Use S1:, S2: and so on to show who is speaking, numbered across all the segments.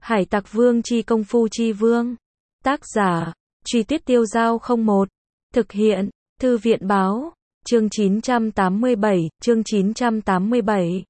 S1: Hải Tặc Vương chi công phu chi vương. Tác giả, Truy Tuyết Tiêu Dao 01. Thực hiện, Thư viện báo. Chương 987.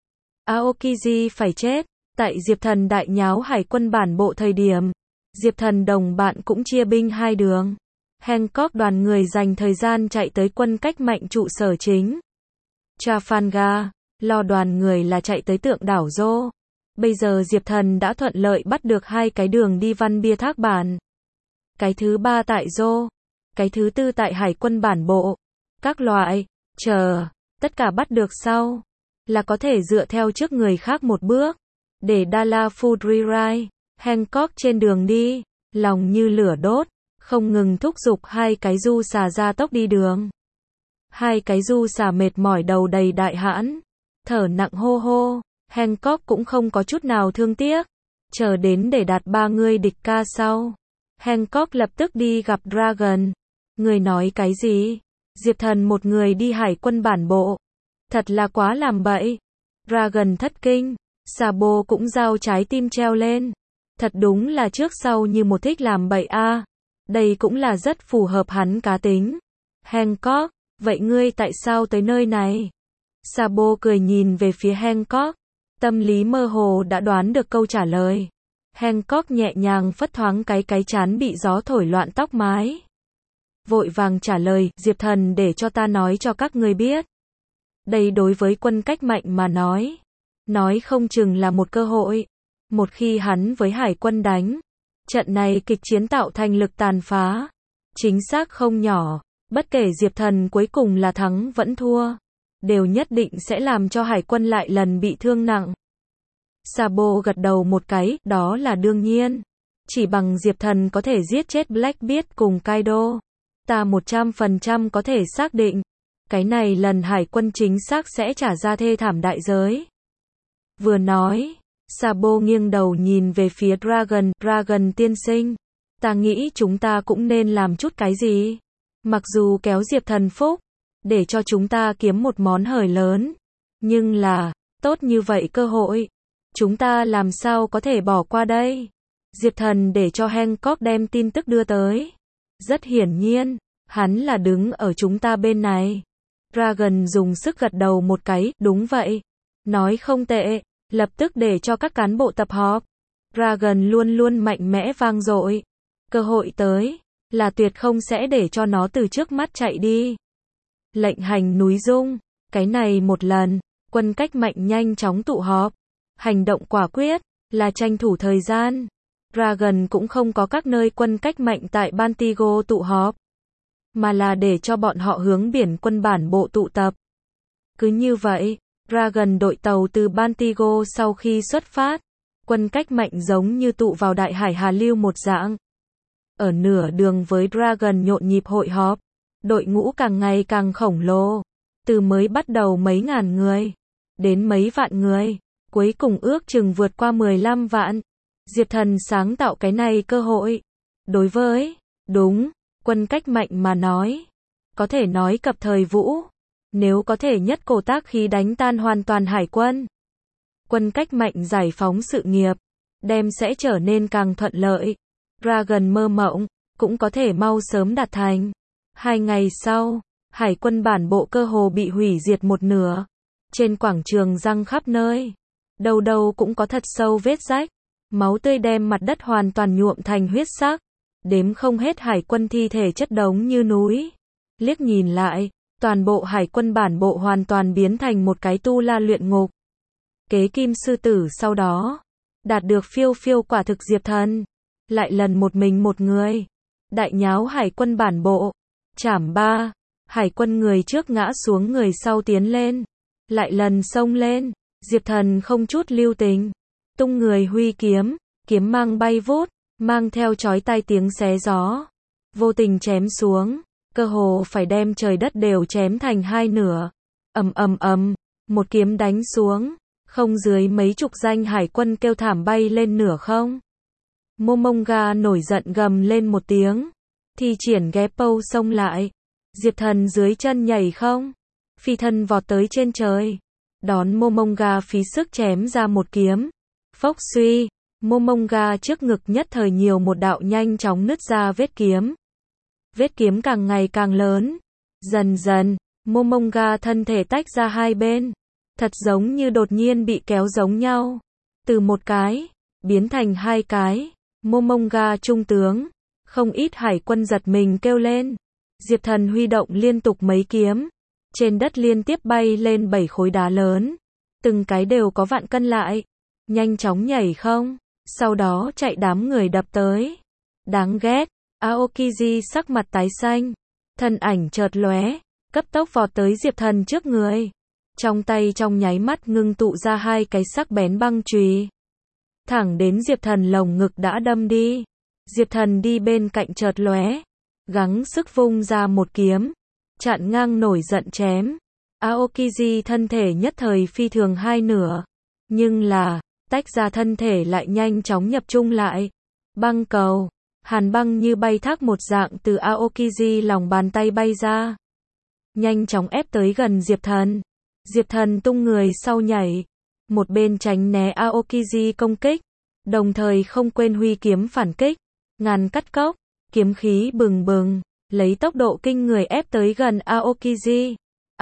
S1: Aokiji phải chết. Tại Diệp Thần đại nháo hải quân bản bộ thời điểm, Diệp Thần đồng bạn cũng chia binh hai đường. Hancock đoàn người dành thời gian chạy tới quân cách mạnh trụ sở chính Trafalgar, lo đoàn người là chạy tới tượng đảo Rô. Bây giờ Diệp Thần đã thuận lợi bắt được hai cái đường đi Văn Bia Thác Bản. Cái thứ ba tại Rô, cái thứ tư tại hải quân bản bộ. Các loại, tất cả bắt được sau, là có thể dựa theo trước người khác một bước. Để Dala Fudrirai, Hancock trên đường đi, lòng như lửa đốt, không ngừng thúc giục hai cái du xà ra tốc đi đường. Hai cái du xà mệt mỏi đầu đầy đại hãn, thở nặng hô hô, Hancock cũng không có chút nào thương tiếc. Chờ đến để đạt ba người địch ca sau, Hancock lập tức đi gặp Dragon. Người nói cái gì? Diệp Thần một người đi hải quân bản bộ. Thật là quá làm bậy. Dragon thất kinh. Sabo cũng giao trái tim treo lên. Thật đúng là trước sau như một thích làm bậy a. Đây cũng là rất phù hợp hắn cá tính. Hancock, vậy ngươi tại sao tới nơi này? Sabo cười nhìn về phía Hancock. Tâm lý mơ hồ đã đoán được câu trả lời. Hancock nhẹ nhàng phất thoáng cái trán bị gió thổi loạn tóc mái. Vội vàng trả lời, Diệp Thần để cho ta nói cho các ngươi biết. Đây đối với quân cách mạnh mà nói không chừng là một cơ hội. Một khi hắn với hải quân đánh, trận này kịch chiến tạo thành lực tàn phá. Chính xác không nhỏ, bất kể Diệp Thần cuối cùng là thắng vẫn thua, đều nhất định sẽ làm cho hải quân lại lần bị thương nặng. Sabo gật đầu một cái, đó là đương nhiên. Chỉ bằng Diệp Thần có thể giết chết Blackbeard cùng Kaido, ta 100% có thể xác định, cái này lần hải quân chính xác sẽ trả ra thê thảm đại giới. Vừa nói, Sabo nghiêng đầu nhìn về phía Dragon tiên sinh. Ta nghĩ chúng ta cũng nên làm chút cái gì. Mặc dù kéo Diệp Thần phúc, để cho chúng ta kiếm một món hời lớn. Nhưng là, tốt như vậy cơ hội, chúng ta làm sao có thể bỏ qua đây? Diệp Thần để cho Hancock đem tin tức đưa tới. Rất hiển nhiên, hắn là đứng ở chúng ta bên này. Dragon dùng sức gật đầu một cái, đúng vậy. Nói không tệ, lập tức để cho các cán bộ tập họp. Dragon luôn luôn mạnh mẽ vang dội. Cơ hội tới, là tuyệt không sẽ để cho nó từ trước mắt chạy đi. Lệnh hành núi rung, cái này một lần, quân cách mạnh nhanh chóng tụ họp. Hành động quả quyết, là tranh thủ thời gian. Dragon cũng không có các nơi quân cách mạnh tại Bantigo tụ họp, mà là để cho bọn họ hướng biển quân bản bộ tụ tập. Cứ như vậy, Dragon đội tàu từ Bantigo sau khi xuất phát, quân cách mạnh giống như tụ vào đại hải Hà Lưu một dạng. Ở nửa đường với Dragon nhộn nhịp hội họp, đội ngũ càng ngày càng khổng lồ, từ mới bắt đầu mấy ngàn người, đến mấy vạn người, cuối cùng ước chừng vượt qua 15 vạn. Diệp Thần sáng tạo cái này cơ hội. Đối với, quân cách mạnh mà có thể nói cập thời vũ. Nếu có thể nhất cổ tác khí đánh tan hoàn toàn hải quân, quân cách mạnh giải phóng sự nghiệp, đem sẽ trở nên càng thuận lợi. Dragon mơ mộng, cũng có thể mau sớm đạt thành. 2 ngày sau, hải quân bản bộ cơ hồ bị hủy diệt một nửa. Trên quảng trường răng khắp nơi, đâu đâu cũng có thật sâu vết rách. Máu tươi đem mặt đất hoàn toàn nhuộm thành huyết sắc. Đếm không hết hải quân thi thể chất đống như núi. Liếc nhìn lại, toàn bộ hải quân bản bộ hoàn toàn biến thành một cái tu la luyện ngục. Kế kim sư tử sau đó, đạt được phiêu quả thực Diệp Thần. Lại lần một mình một người. Đại nháo hải quân bản bộ. Chảm 3. Hải quân người trước ngã xuống người sau tiến lên. Lại lần xông lên. Diệp Thần không chút lưu tình. Tung người huy kiếm mang bay vút, mang theo chói tai tiếng xé gió. Vô tình chém xuống, cơ hồ phải đem trời đất đều chém thành hai nửa. Ầm, một kiếm đánh xuống, không dưới mấy chục danh hải quân kêu thảm bay lên nửa không. Momonga nổi giận gầm lên một tiếng, thi triển Geppo xông lại. Diệp Thần dưới chân nhảy không, phi thân vọt tới trên trời, đón Momonga phí sức chém ra một kiếm. Phốc suy, Momonga trước ngực nhất thời nhiều một đạo nhanh chóng nứt ra vết kiếm. Vết kiếm càng ngày càng lớn. Dần dần, Momonga thân thể tách ra hai bên. Thật giống như đột nhiên bị kéo giống nhau. Từ một cái, biến thành hai cái. Momonga trung tướng. Không ít hải quân giật mình kêu lên. Diệp Thần huy động liên tục mấy kiếm. Trên đất liên tiếp bay lên 7 khối đá lớn. Từng cái đều có vạn cân lại. Nhanh chóng nhảy không. Sau đó chạy đám người đập tới. Đáng ghét. Aokiji sắc mặt tái xanh. Thân ảnh chợt lóe. Cấp tốc vọt tới Diệp Thần trước người. Trong tay trong nháy mắt ngưng tụ ra hai cái sắc bén băng chùy. Thẳng đến Diệp Thần lồng ngực đã đâm đi. Diệp Thần đi bên cạnh chợt lóe. Gắng sức vung ra một kiếm. Chặn ngang nổi giận chém. Aokiji thân thể nhất thời phi thường hai nửa. Nhưng là, tách ra thân thể lại nhanh chóng nhập trung lại. Băng cầu. Hàn băng như bay thác một dạng từ Aokiji lòng bàn tay bay ra. Nhanh chóng ép tới gần Diệp Thần. Diệp Thần tung người sau nhảy. Một bên tránh né Aokiji công kích. Đồng thời không quên huy kiếm phản kích. Ngàn cắt cốc. Kiếm khí bừng bừng. Lấy tốc độ kinh người ép tới gần Aokiji.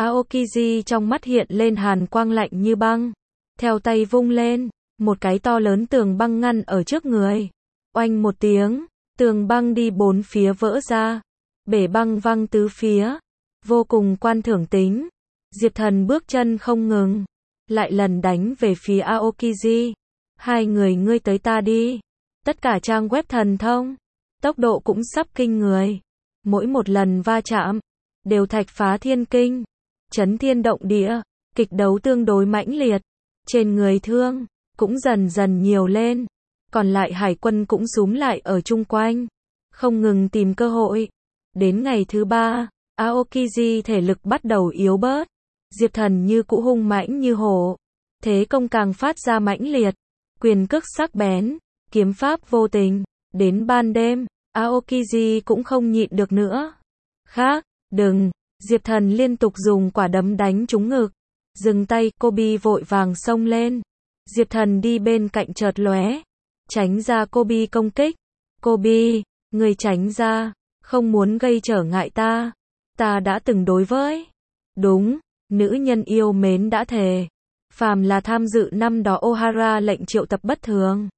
S1: Aokiji trong mắt hiện lên hàn quang lạnh như băng. Theo tay vung lên. Một cái to lớn tường băng ngăn ở trước người. Oanh một tiếng. Tường băng đi bốn phía vỡ ra. Bể băng văng tứ phía. Vô cùng quan thưởng tính. Diệp Thần bước chân không ngừng. Lại lần đánh về phía Aokiji. Hai người ngươi tới ta đi. Tất cả trang web thần thông. Tốc độ cũng sắp kinh người. Mỗi một lần va chạm. Đều thạch phá thiên kinh. Chấn thiên động địa. Kịch đấu tương đối mãnh liệt. Trên người thương. Cũng dần dần nhiều lên. Còn lại hải quân cũng xúm lại ở chung quanh. Không ngừng tìm cơ hội. Đến ngày thứ 3. Aokiji thể lực bắt đầu yếu bớt. Diệp Thần như cũ hung mãnh như hổ. Thế công càng phát ra mãnh liệt. Quyền cước sắc bén. Kiếm pháp vô tình. Đến ban đêm, Aokiji cũng không nhịn được nữa. Khác, đừng. Diệp Thần liên tục dùng quả đấm đánh trúng ngực. Dừng tay, Kobe vội vàng xông lên. Diệp Thần đi bên cạnh chợt lóe. Tránh ra Kobe công kích. Kobe, người tránh ra. Không muốn gây trở ngại ta. Ta đã từng đối với. Đúng, nữ nhân yêu mến đã thề. Phàm là tham dự năm đó Ohara lệnh triệu tập bất thường.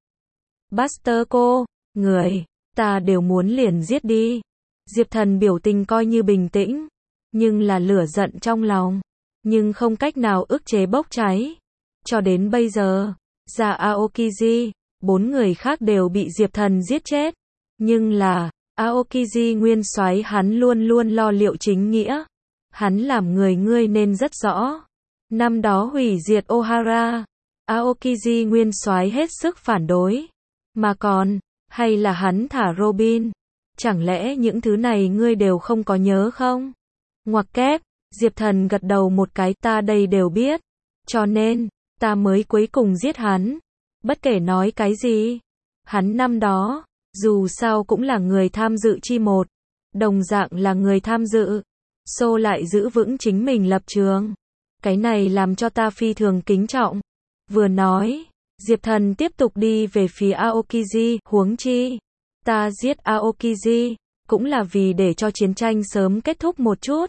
S1: Buster cô, người, ta đều muốn liền giết đi. Diệp Thần biểu tình coi như bình tĩnh. Nhưng là lửa giận trong lòng. Nhưng không cách nào ức chế bốc cháy. Cho đến bây giờ, ra Aokiji, 4 người khác đều bị Diệp Thần giết chết. Nhưng là, Aokiji nguyên soái hắn luôn luôn lo liệu chính nghĩa. Hắn làm người ngươi nên rất rõ. Năm đó hủy diệt Ohara, Aokiji nguyên soái hết sức phản đối. Mà còn, hay là hắn thả Robin. Chẳng lẽ những thứ này ngươi đều không có nhớ không? Ngoặc kép, Diệp Thần gật đầu một cái, ta đây đều biết. Cho nên, ta mới cuối cùng giết hắn. Bất kể nói cái gì. Hắn năm đó, dù sao cũng là người tham dự chi một. Đồng dạng là người tham dự. Xô lại giữ vững chính mình lập trường. Cái này làm cho ta phi thường kính trọng. Vừa nói, Diệp Thần tiếp tục đi về phía Aokiji, huống chi. Ta giết Aokiji, cũng là vì để cho chiến tranh sớm kết thúc một chút.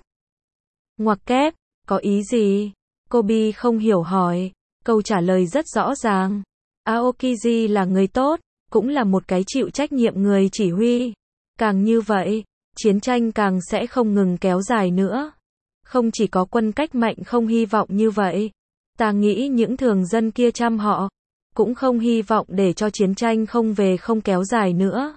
S1: Ngoặc kép, có ý gì? Kobe không hiểu hỏi. Câu trả lời rất rõ ràng. Aokiji là người tốt, cũng là một cái chịu trách nhiệm người chỉ huy. Càng như vậy, chiến tranh càng sẽ không ngừng kéo dài nữa. Không chỉ có quân cách mạnh không hy vọng như vậy. Ta nghĩ những thường dân kia chăm họ, cũng không hy vọng để cho chiến tranh không về không kéo dài nữa.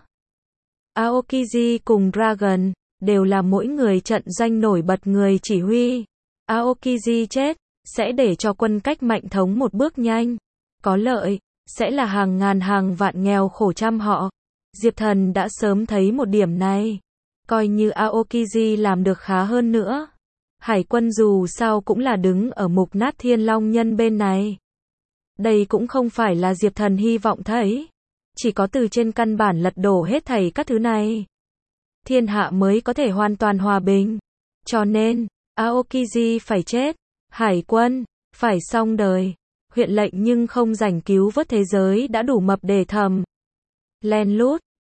S1: Aokiji cùng Dragon, đều là mỗi người trận danh nổi bật người chỉ huy. Aokiji chết, sẽ để cho quân cách mạnh thống một bước nhanh. Có lợi, sẽ là hàng ngàn hàng vạn nghèo khổ chăm họ. Diệp Thần đã sớm thấy một điểm này. Coi như Aokiji làm được khá hơn nữa. Hải quân dù sao cũng là đứng ở mục nát thiên long nhân bên này. Đây cũng không phải là Diệp Thần hy vọng thấy. Chỉ có từ trên căn bản lật đổ hết thảy các thứ này. Thiên hạ mới có thể hoàn toàn hòa bình. Cho nên, Aokiji phải chết. Hải quân, phải xong đời. huyện lệnh nhưng không rảnh cứu vớt thế giới đã đủ mập để thầm. Len lút.